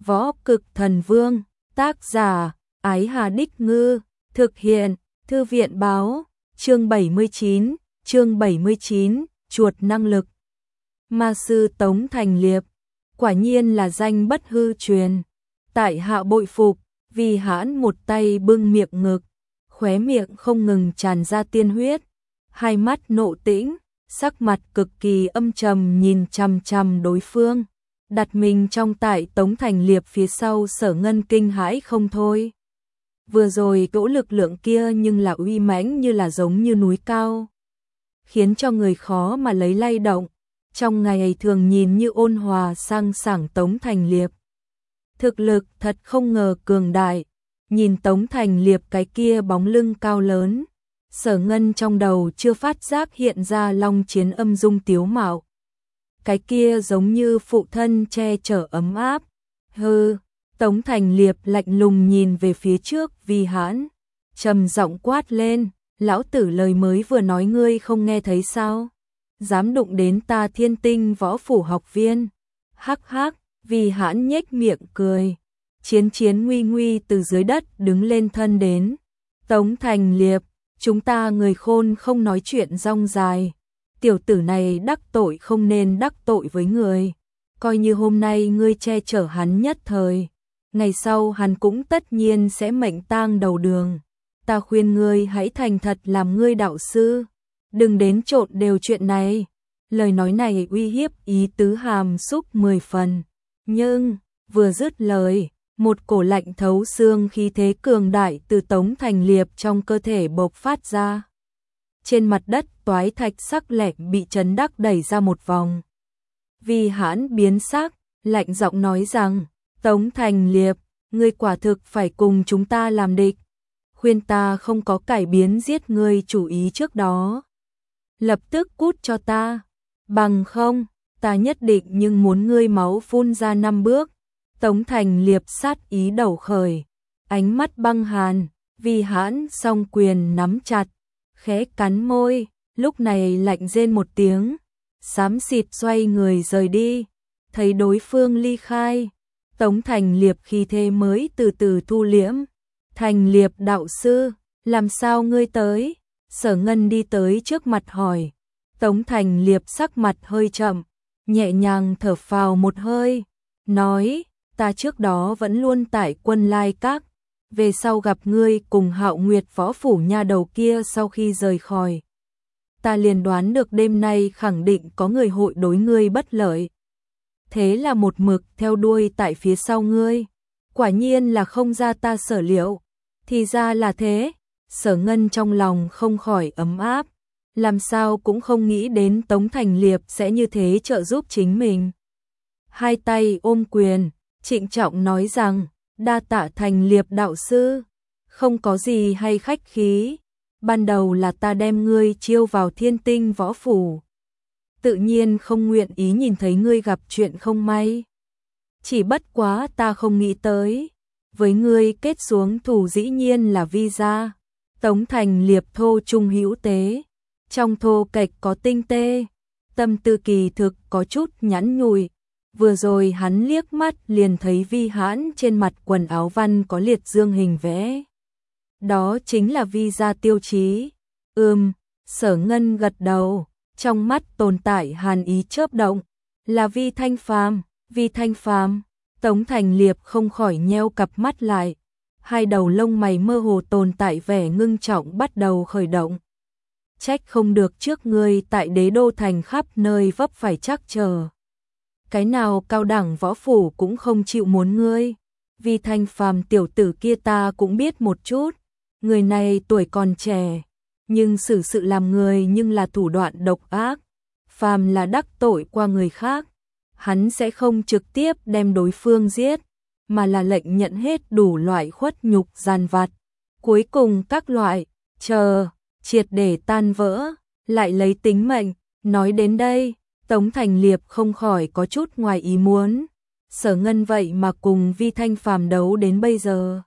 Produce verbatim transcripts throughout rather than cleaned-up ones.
Võ Cực Thần Vương, tác giả, Ái Hà Đích Ngư, thực hiện, Thư viện báo, chương bảy mươi chín, chương bảy mươi chín, chuột năng lực. Ma sư Tống Thành Liệp, quả nhiên là danh bất hư truyền. Tại hạ bội phục, vì hãn một tay bưng miệng ngực, khóe miệng không ngừng tràn ra tiên huyết, hai mắt nộ tĩnh, sắc mặt cực kỳ âm trầm nhìn chằm chằm đối phương. Đặt mình trong tại Tống Thành Liệp phía sau Sở Ngân kinh hãi không thôi. Vừa rồi cỗ lực lượng kia nhưng là uy mãnh như là giống như núi cao, khiến cho người khó mà lấy lay động. Trong ngày thường nhìn như ôn hòa sang sảng Tống Thành Liệp, thực lực thật không ngờ cường đại. Nhìn Tống Thành Liệp cái kia bóng lưng cao lớn, Sở Ngân trong đầu chưa phát giác hiện ra long chiến âm dung tiếu mạo. Cái kia giống như phụ thân che chở ấm áp. Hừ, Tống Thành Liệp lạnh lùng nhìn về phía trước Vi Hãn, trầm giọng quát lên, lão tử lời mới vừa nói ngươi không nghe thấy sao? Dám đụng đến ta Thiên Tinh Võ Phủ học viên. Hắc hắc, Vi Hãn nhếch miệng cười. Chiến chiến nguy nguy từ dưới đất đứng lên thân đến. Tống Thành Liệp, chúng ta người khôn không nói chuyện rong dài. Tiểu tử này đắc tội không nên đắc tội với người. Coi như hôm nay ngươi che chở hắn nhất thời, ngày sau hắn cũng tất nhiên sẽ mệnh tang đầu đường. Ta khuyên ngươi hãy thành thật làm ngươi đạo sư, đừng đến trộn đều chuyện này. Lời nói này uy hiếp ý tứ hàm xúc mười phần. Nhưng, vừa dứt lời, một cổ lạnh thấu xương khí thế cường đại từ Tống Thành Liệp trong cơ thể bộc phát ra. Trên mặt đất toái thạch sắc lẹm bị chấn đắc đẩy ra một vòng. Vi Hãn biến sắc, lạnh giọng nói rằng, Tống Thành Liệp, ngươi quả thực phải cùng chúng ta làm địch. Khuyên ta không có cải biến giết ngươi chủ ý trước đó. Lập tức cút cho ta, bằng không, ta nhất định nhưng muốn ngươi máu phun ra năm bước. Tống Thành Liệp sát ý đầu khởi, ánh mắt băng hàn, Vi Hãn song quyền nắm chặt, khẽ cắn môi, lúc này lạnh rên một tiếng, xám xịt xoay người rời đi. Thấy đối phương ly khai, Tống Thành Liệp khí thế mới từ từ thu liễm. Thành Liệp đạo sư, làm sao ngươi tới? Sở Ngân đi tới trước mặt hỏi. Tống Thành Liệp sắc mặt hơi chậm, nhẹ nhàng thở phào một hơi, nói, ta trước đó vẫn luôn tại Quân Lai Các, về sau gặp ngươi cùng Hạo Nguyệt Võ Phủ nha đầu kia sau khi rời khỏi, ta liền đoán được đêm nay khẳng định có người hội đối ngươi bất lợi. Thế là một mực theo đuôi tại phía sau ngươi, quả nhiên là không ra ta sở liệu. Thì ra là thế, Sở Ngân trong lòng không khỏi ấm áp, làm sao cũng không nghĩ đến Tống Thành Liệp sẽ như thế trợ giúp chính mình. Hai tay ôm quyền, trịnh trọng nói rằng, đa tạ Thành Liệp đạo sư, không có gì hay khách khí, ban đầu là ta đem ngươi chiêu vào Thiên Tinh Võ Phủ, tự nhiên không nguyện ý nhìn thấy ngươi gặp chuyện không may. Chỉ bất quá ta không nghĩ tới, với ngươi kết xuống thủ dĩ nhiên là Vi gia. Tống Thành Liệp thô trung hữu tế, trong thô kệch có tinh tê, tâm tư kỳ thực có chút nhẵn nhụi. Vừa rồi hắn liếc mắt liền thấy Vi Hãn trên mặt quần áo văn có liệt dương hình vẽ. Đó chính là Vi gia tiêu chí. Ừm, Sở Ngân gật đầu, trong mắt tồn tại hàn ý chớp động, là Vi Thanh Phàm, Vi Thanh Phàm. Tống Thành Liệp không khỏi nheo cặp mắt lại, hai đầu lông mày mơ hồ tồn tại vẻ ngưng trọng bắt đầu khởi động. Trách không được trước ngươi tại Đế Đô thành khắp nơi vấp phải trắc trở. Cái nào cao đẳng võ phủ cũng không chịu muốn ngươi. Vi Thanh Phàm tiểu tử kia ta cũng biết một chút, người này tuổi còn trẻ, nhưng xử sự làm người nhưng là thủ đoạn độc ác. Phàm là đắc tội qua người khác, hắn sẽ không trực tiếp đem đối phương giết, mà là lệnh nhận hết đủ loại khuất nhục gian vặt. Cuối cùng các loại, chờ, triệt để tan vỡ, lại lấy tính mệnh. Nói đến đây, Tống Thành Liệp không khỏi có chút ngoài ý muốn. Sở Ngân vậy mà cùng Vi Thanh Phàm đấu đến bây giờ.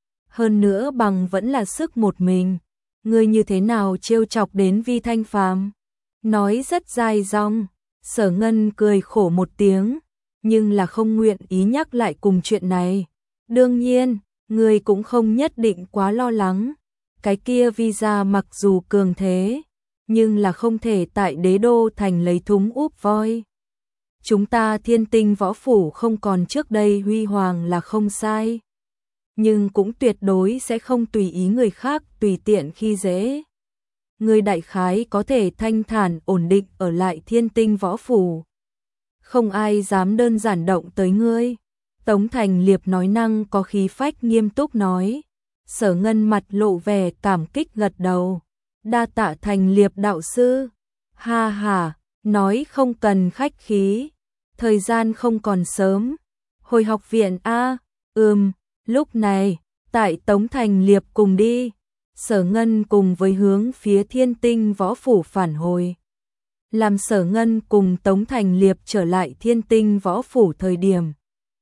Hơn nữa bằng vẫn là sức một mình. Ngươi như thế nào trêu chọc đến Vi Thanh Phàm? Nói rất dài dòng. Sở Ngân cười khổ một tiếng, nhưng là không nguyện ý nhắc lại cùng chuyện này. Đương nhiên, người cũng không nhất định quá lo lắng. Cái kia visa mặc dù cường thế, nhưng là không thể tại đế đô thành lấy thúng úp voi. Chúng ta Thiên Tinh võ phủ không còn trước đây huy hoàng là không sai, nhưng cũng tuyệt đối sẽ không tùy ý người khác tùy tiện khi dễ. Người đại khái có thể thanh thản ổn định ở lại Thiên Tinh võ phủ. Không ai dám đơn giản động tới ngươi. Tống Thành Liệp nói năng có khí phách nghiêm túc nói. Sở Ngân mặt lộ vẻ cảm kích gật đầu. Đa tạ Thành Liệp đạo sư. Ha ha, nói không cần khách khí. Thời gian không còn sớm. Hồi học viện a, ừm, lúc này, tại Tống Thành Liệp cùng đi. Sở Ngân cùng với hướng phía Thiên Tinh võ phủ phản hồi. Làm Sở Ngân cùng Tống Thành Liệp trở lại Thiên Tinh võ phủ thời điểm.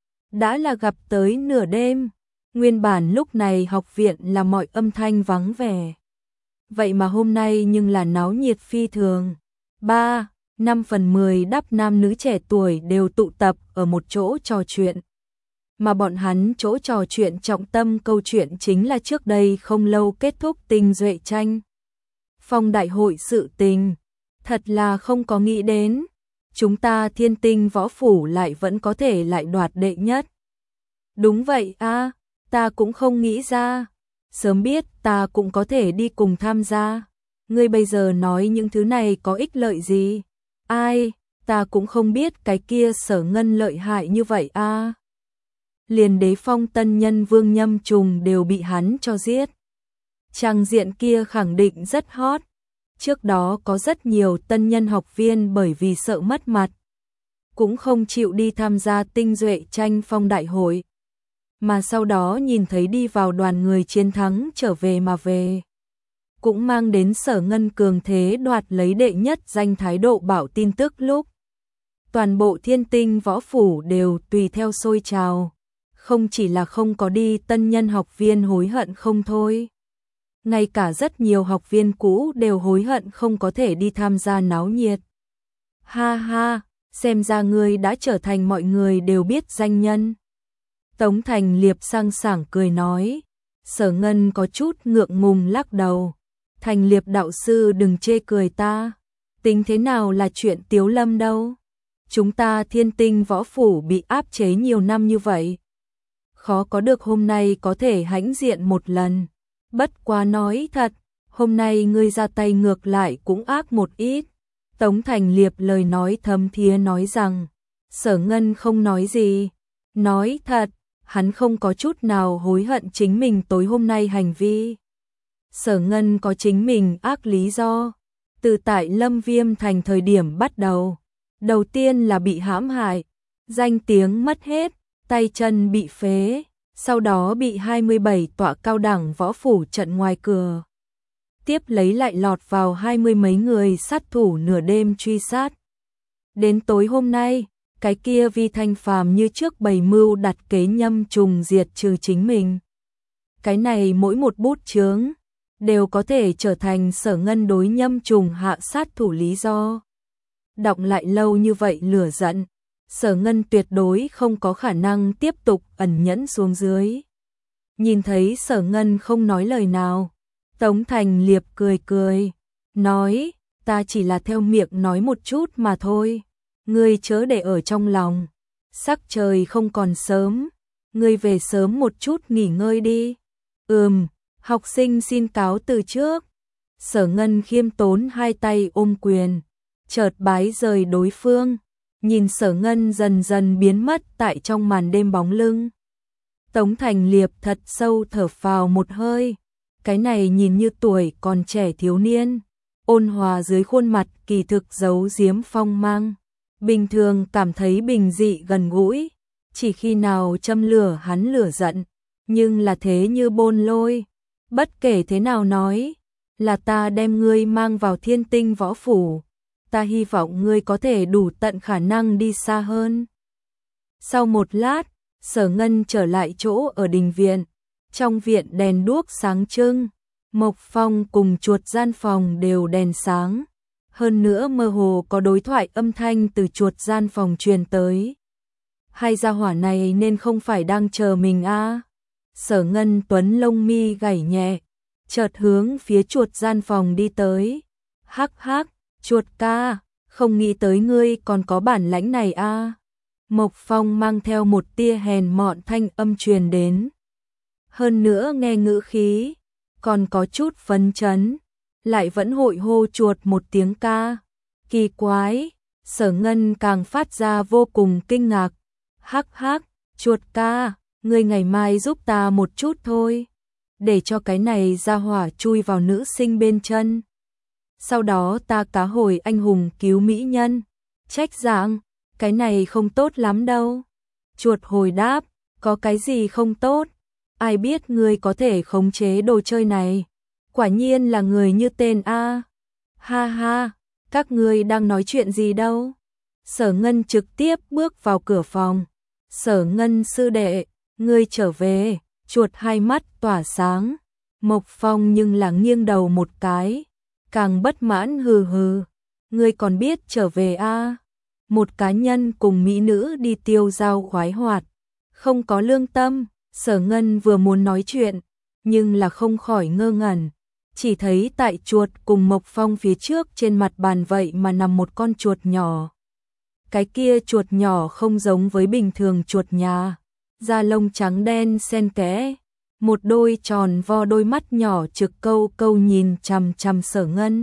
Đã là gặp tới nửa đêm. Nguyên bản lúc này học viện là mọi âm thanh vắng vẻ. Vậy mà hôm nay nhưng là náo nhiệt phi thường. Ba, năm phần mười đắp nam nữ trẻ tuổi đều tụ tập ở một chỗ trò chuyện. Mà bọn hắn chỗ trò chuyện trọng tâm câu chuyện chính là trước đây không lâu kết thúc Tinh Duệ tranh phong đại hội sự tình. Thật là không có nghĩ đến, chúng ta Thiên Tinh võ phủ lại vẫn có thể lại đoạt đệ nhất. Đúng vậy a, ta cũng không nghĩ ra, sớm biết ta cũng có thể đi cùng tham gia. Ngươi bây giờ nói những thứ này có ích lợi gì? Ai, ta cũng không biết cái kia Sở Ngân lợi hại như vậy a. Liền Đế Phong tân nhân Vương Nhâm Trùng đều bị hắn cho giết. Trang diện kia khẳng định rất hot. Trước đó có rất nhiều tân nhân học viên bởi vì sợ mất mặt, cũng không chịu đi tham gia Tinh Duệ tranh phong đại hội. Mà sau đó nhìn thấy đi vào đoàn người chiến thắng trở về mà về. Cũng mang đến Sở Ngân cường thế đoạt lấy đệ nhất danh thái độ bảo tin tức lúc. Toàn bộ Thiên Tinh võ phủ đều tùy theo sôi trào. Không chỉ là không có đi tân nhân học viên hối hận không thôi. Ngay cả rất nhiều học viên cũ đều hối hận không có thể đi tham gia náo nhiệt. Ha ha, xem ra ngươi đã trở thành mọi người đều biết danh nhân. Tống Thành Liệp sang sảng cười nói. Sở Ngân có chút ngượng ngùng lắc đầu. Thành Liệp đạo sư đừng chê cười ta. Tính thế nào là chuyện Tiếu Lâm đâu. Chúng ta Thiên Tinh võ phủ bị áp chế nhiều năm như vậy. Khó có được hôm nay có thể hãnh diện một lần. Bất quá nói thật, hôm nay ngươi ra tay ngược lại cũng ác một ít. Tống Thành Liệp lời nói thấm thía nói rằng, Sở Ngân không nói gì. Nói thật, hắn không có chút nào hối hận chính mình tối hôm nay hành vi. Sở Ngân có chính mình ác lý do. Từ tại Lâm Viêm thành thời điểm bắt đầu. Đầu tiên là bị hãm hại, danh tiếng mất hết, tay chân bị phế. Sau đó bị hai mươi bảy tọa cao đẳng võ phủ trận ngoài cửa. Tiếp lấy lại lọt vào hai mươi mấy người sát thủ nửa đêm truy sát. Đến tối hôm nay, cái kia Vi Thanh Phàm như trước bày mưu đặt kế Nhâm Trùng diệt trừ chính mình. Cái này mỗi một bút chướng đều có thể trở thành Sở Ngân đối Nhâm Trùng hạ sát thủ lý do. Đọc lại lâu như vậy lửa giận. Sở Ngân tuyệt đối không có khả năng tiếp tục ẩn nhẫn xuống dưới. Nhìn thấy Sở Ngân không nói lời nào, Tống Thành Liệp cười cười, nói, ta chỉ là theo miệng nói một chút mà thôi, ngươi chớ để ở trong lòng. Sắc trời không còn sớm, ngươi về sớm một chút nghỉ ngơi đi. Ừm, học sinh xin cáo từ trước. Sở Ngân khiêm tốn hai tay ôm quyền, chợt bái rời đối phương. Nhìn Sở Ngân dần dần biến mất tại trong màn đêm bóng lưng. Tống Thành Liệp thật sâu thở phào một hơi. Cái này nhìn như tuổi còn trẻ thiếu niên. Ôn hòa dưới khuôn mặt kỳ thực giấu giếm phong mang. Bình thường cảm thấy bình dị gần gũi. Chỉ khi nào châm lửa hắn lửa giận. Nhưng là thế như bôn lôi. Bất kể thế nào nói. Là ta đem ngươi mang vào Thiên Tinh võ phủ. Ta hy vọng ngươi có thể đủ tận khả năng đi xa hơn. Sau một lát, Sở Ngân trở lại chỗ ở đình viện. Trong viện đèn đuốc sáng trưng, Mộc Phong cùng chuột gian phòng đều đèn sáng. Hơn nữa mơ hồ có đối thoại âm thanh từ chuột gian phòng truyền tới. hai gia hỏa này nên không phải đang chờ mình a. Sở Ngân Tuấn lông mi gảy nhẹ, chợt hướng phía chuột gian phòng đi tới. Hắc hắc, chuột ca, không nghĩ tới ngươi còn có bản lãnh này a. Mộc Phong mang theo một tia hèn mọn thanh âm truyền đến. Hơn nữa nghe ngữ khí, còn có chút phấn chấn, lại vẫn hội hô chuột một tiếng ca. Kỳ quái, Sở Ngân càng phát ra vô cùng kinh ngạc. Hắc hắc, chuột ca, ngươi ngày mai giúp ta một chút thôi, để cho cái này ra hỏa chui vào nữ sinh bên chân. Sau đó ta cá hồi anh hùng cứu mỹ nhân. Trách dạng, cái này không tốt lắm đâu. Chuột hồi đáp, có cái gì không tốt? Ai biết ngươi có thể khống chế đồ chơi này? Quả nhiên là người như tên a. Ha ha, các ngươi đang nói chuyện gì đâu? Sở Ngân trực tiếp bước vào cửa phòng. Sở Ngân sư đệ, ngươi trở về. Chuột hai mắt tỏa sáng. Mộc Phong nhưng là nghiêng đầu một cái, càng bất mãn hừ hừ. Ngươi còn biết trở về a? Một cá nhân cùng mỹ nữ đi tiêu dao khoái hoạt, không có lương tâm. Sở Ngân vừa muốn nói chuyện, nhưng là không khỏi ngơ ngẩn. Chỉ thấy tại chuột cùng Mộc Phong phía trước trên mặt bàn vậy mà nằm một con chuột nhỏ. Cái kia chuột nhỏ không giống với bình thường chuột nhà, da lông trắng đen xen kẽ, một đôi tròn vo đôi mắt nhỏ trực câu câu nhìn chằm chằm Sở Ngân.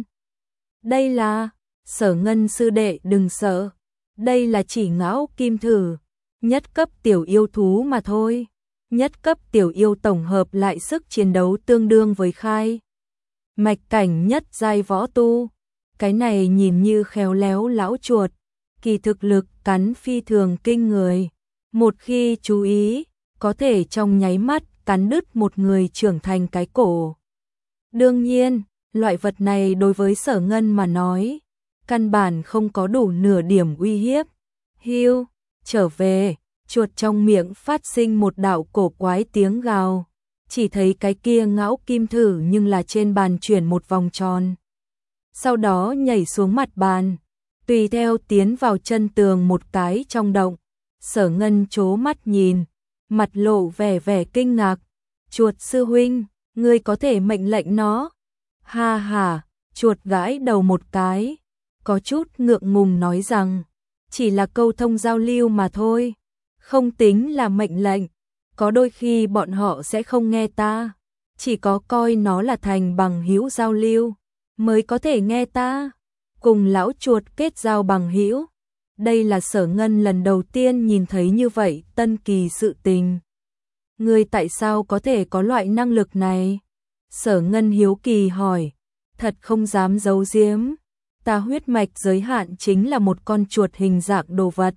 Đây là, Sở Ngân sư đệ đừng sợ, đây là chỉ ngão kim thử, nhất cấp tiểu yêu thú mà thôi. Nhất cấp tiểu yêu tổng hợp lại sức chiến đấu tương đương với khai mạch cảnh nhất giai võ tu. Cái này nhìn như khéo léo lão chuột, kỳ thực lực cắn phi thường kinh người. Một khi chú ý, có thể trong nháy mắt cắn đứt một người trưởng thành cái cổ. Đương nhiên, loại vật này đối với Sở Ngân mà nói, căn bản không có đủ nửa điểm uy hiếp. Hiu, trở về. Chuột trong miệng phát sinh một đạo cổ quái tiếng gào, chỉ thấy cái kia ngão kim thử nhưng là trên bàn chuyển một vòng tròn. Sau đó nhảy xuống mặt bàn, tùy theo tiến vào chân tường một cái trong động. Sở Ngân chố mắt nhìn, mặt lộ vẻ vẻ kinh ngạc. Chuột sư huynh, ngươi có thể mệnh lệnh nó? Ha ha, chuột gãi đầu một cái, có chút ngượng ngùng nói rằng, chỉ là câu thông giao lưu mà thôi. Không tính là mệnh lệnh, có đôi khi bọn họ sẽ không nghe ta, chỉ có coi nó là thành bằng hữu giao lưu, mới có thể nghe ta. Cùng lão chuột kết giao bằng hữu, đây là Sở Ngân lần đầu tiên nhìn thấy như vậy tân kỳ sự tình. Ngươi tại sao có thể có loại năng lực này? Sở Ngân hiếu kỳ hỏi, thật không dám giấu giếm, ta huyết mạch giới hạn chính là một con chuột hình dạng đồ vật.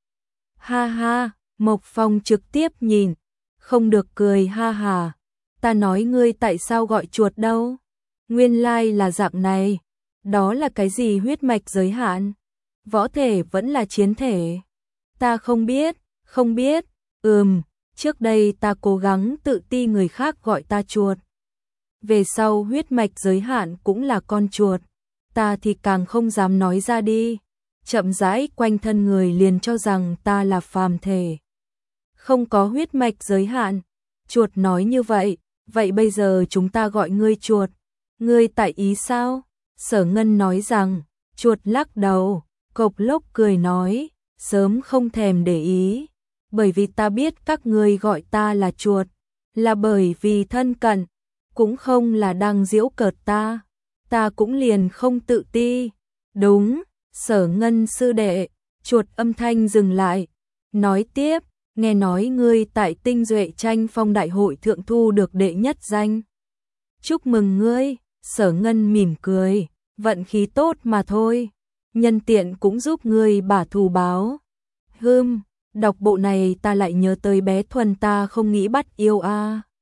Ha ha. Mộc Phong trực tiếp nhìn, không được cười ha hà. Ta nói ngươi tại sao gọi chuột đâu? Nguyên lai là dạng này. Đó là cái gì huyết mạch giới hạn? Võ thể vẫn là chiến thể? Ta không biết, không biết. Ừm, trước đây ta cố gắng tự ti người khác gọi ta chuột. Về sau huyết mạch giới hạn cũng là con chuột. Ta thì càng không dám nói ra đi. Chậm rãi quanh thân người liền cho rằng ta là phàm thể. Không có huyết mạch giới hạn. Chuột nói như vậy, vậy bây giờ chúng ta gọi ngươi chuột. Ngươi tại ý sao? Sở Ngân nói rằng, chuột lắc đầu, cộc lốc cười nói, sớm không thèm để ý. Bởi vì ta biết các ngươi gọi ta là chuột, là bởi vì thân cận, cũng không là đang giễu cợt ta. Ta cũng liền không tự ti. Đúng, Sở Ngân sư đệ. Chuột âm thanh dừng lại, nói tiếp. Nghe nói ngươi tại Tinh Duệ tranh phong đại hội thượng thu được đệ nhất danh. Chúc mừng ngươi. Sở Ngân mỉm cười, vận khí tốt mà thôi. Nhân tiện cũng giúp ngươi bả thù báo. Hừm, đọc bộ này ta lại nhớ tới bé Thuần ta không nghĩ bắt yêu a. À.